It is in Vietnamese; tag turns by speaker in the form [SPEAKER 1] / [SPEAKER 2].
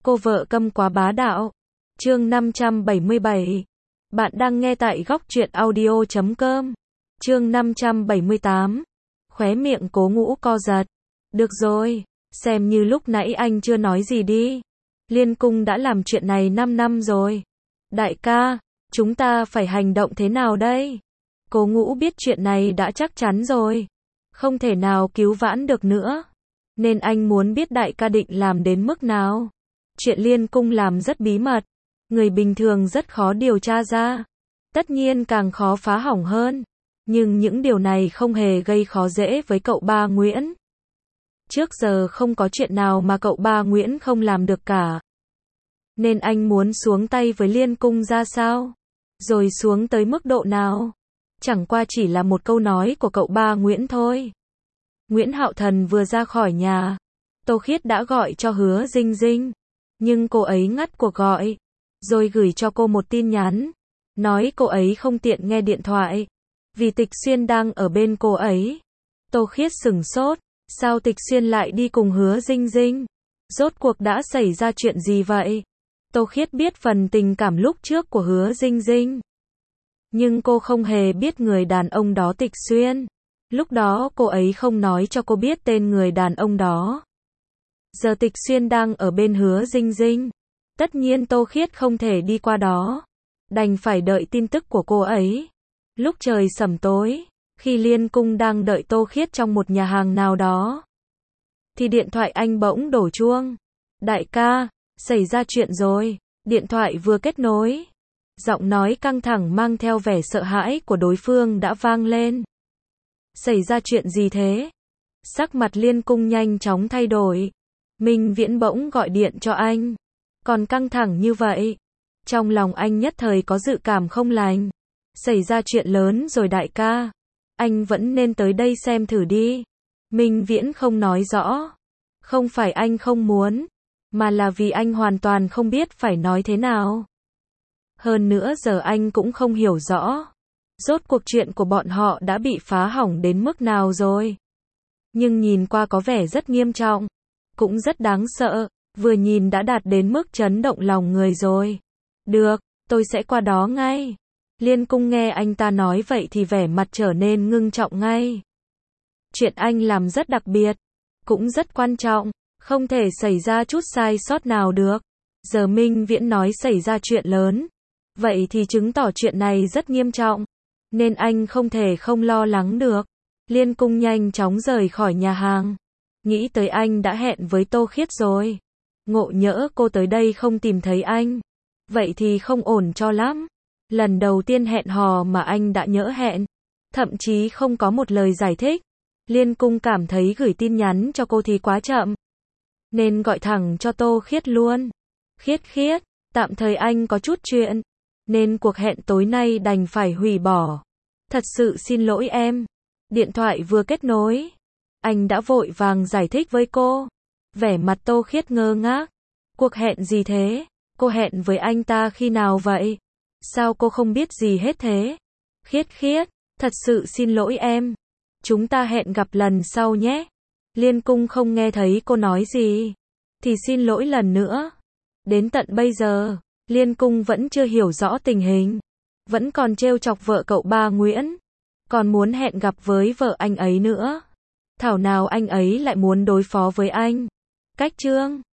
[SPEAKER 1] Cô vợ câm quá bá đạo. Chương 577. Bạn đang nghe tại góc truyện audio.com. Chương 578. Khóe miệng Cố Ngũ co giật. Được rồi, xem như lúc nãy anh chưa nói gì đi. Liên Cung đã làm chuyện này 5 năm rồi. Đại ca, chúng ta phải hành động thế nào đây? Cố Ngũ biết chuyện này đã chắc chắn rồi. Không thể nào cứu vãn được nữa. Nên anh muốn biết đại ca định làm đến mức nào. Chuyện Liên Cung làm rất bí mật. Người bình thường rất khó điều tra ra. Tất nhiên càng khó phá hỏng hơn. Nhưng những điều này không hề gây khó dễ với cậu ba Nguyễn. Trước giờ không có chuyện nào mà cậu ba Nguyễn không làm được cả. Nên anh muốn xuống tay với Liên Cung ra sao? Rồi xuống tới mức độ nào? Chẳng qua chỉ là một câu nói của cậu ba Nguyễn thôi. Nguyễn Hạo Thần vừa ra khỏi nhà. Tô Khiết đã gọi cho Hứa Dinh Dinh. Nhưng cô ấy ngắt cuộc gọi. Rồi gửi cho cô một tin nhắn. Nói cô ấy không tiện nghe điện thoại. Vì Tịch Xuyên đang ở bên cô ấy. Tô Khiết sửng sốt. Sao Tịch Xuyên lại đi cùng Hứa Dinh Dinh? Rốt cuộc đã xảy ra chuyện gì vậy? Tô Khiết biết phần tình cảm lúc trước của Hứa Dinh Dinh. Nhưng cô không hề biết người đàn ông đó Tịch Xuyên. Lúc đó cô ấy không nói cho cô biết tên người đàn ông đó. Giờ Tịch Xuyên đang ở bên Hứa Dinh Dinh. Tất nhiên Tô Khiết không thể đi qua đó. Đành phải đợi tin tức của cô ấy. Lúc trời sẩm tối, khi Liên Cung đang đợi Tô Khiết trong một nhà hàng nào đó, thì điện thoại anh bỗng đổ chuông. Đại ca, xảy ra chuyện rồi. Điện thoại vừa kết nối. Giọng nói căng thẳng mang theo vẻ sợ hãi của đối phương đã vang lên. Xảy ra chuyện gì thế? Sắc mặt Liên Cung nhanh chóng thay đổi. Minh Viễn bỗng gọi điện cho anh. Còn căng thẳng như vậy. Trong lòng anh nhất thời có dự cảm không lành. Xảy ra chuyện lớn rồi đại ca. Anh vẫn nên tới đây xem thử đi. Minh Viễn không nói rõ. Không phải anh không muốn. Mà là vì anh hoàn toàn không biết phải nói thế nào. Hơn nữa giờ anh cũng không hiểu rõ. Rốt cuộc chuyện của bọn họ đã bị phá hỏng đến mức nào rồi. Nhưng nhìn qua có vẻ rất nghiêm trọng. Cũng rất đáng sợ. Vừa nhìn đã đạt đến mức chấn động lòng người rồi. Được, tôi sẽ qua đó ngay. Liên Cung nghe anh ta nói vậy thì vẻ mặt trở nên ngưng trọng ngay. Chuyện anh làm rất đặc biệt. Cũng rất quan trọng. Không thể xảy ra chút sai sót nào được. Giờ Minh Viễn nói xảy ra chuyện lớn. Vậy thì chứng tỏ chuyện này rất nghiêm trọng. Nên anh không thể không lo lắng được. Liên Cung nhanh chóng rời khỏi nhà hàng. Nghĩ tới anh đã hẹn với Tô Khiết rồi. Ngộ nhỡ cô tới đây không tìm thấy anh. Vậy thì không ổn cho lắm. Lần đầu tiên hẹn hò mà anh đã nhỡ hẹn. Thậm chí không có một lời giải thích. Liên Cung cảm thấy gửi tin nhắn cho cô thì quá chậm. Nên gọi thẳng cho Tô Khiết luôn. Khiết, tạm thời anh có chút chuyện. Nên cuộc hẹn tối nay đành phải hủy bỏ. Thật sự xin lỗi em. Điện thoại vừa kết nối. Anh đã vội vàng giải thích với cô. Vẻ mặt Tô Khiết ngơ ngác. Cuộc hẹn gì thế? Cô hẹn với anh ta khi nào vậy? Sao cô không biết gì hết thế? Khiết, thật sự xin lỗi em. Chúng ta hẹn gặp lần sau nhé. Liên Cung không nghe thấy cô nói gì. Thì xin lỗi lần nữa. Đến tận bây giờ, Liên Cung vẫn chưa hiểu rõ tình hình. Vẫn còn trêu chọc vợ cậu ba Nguyễn. Còn muốn hẹn gặp với vợ anh ấy nữa. Thảo nào anh ấy lại muốn đối phó với anh. Cách chương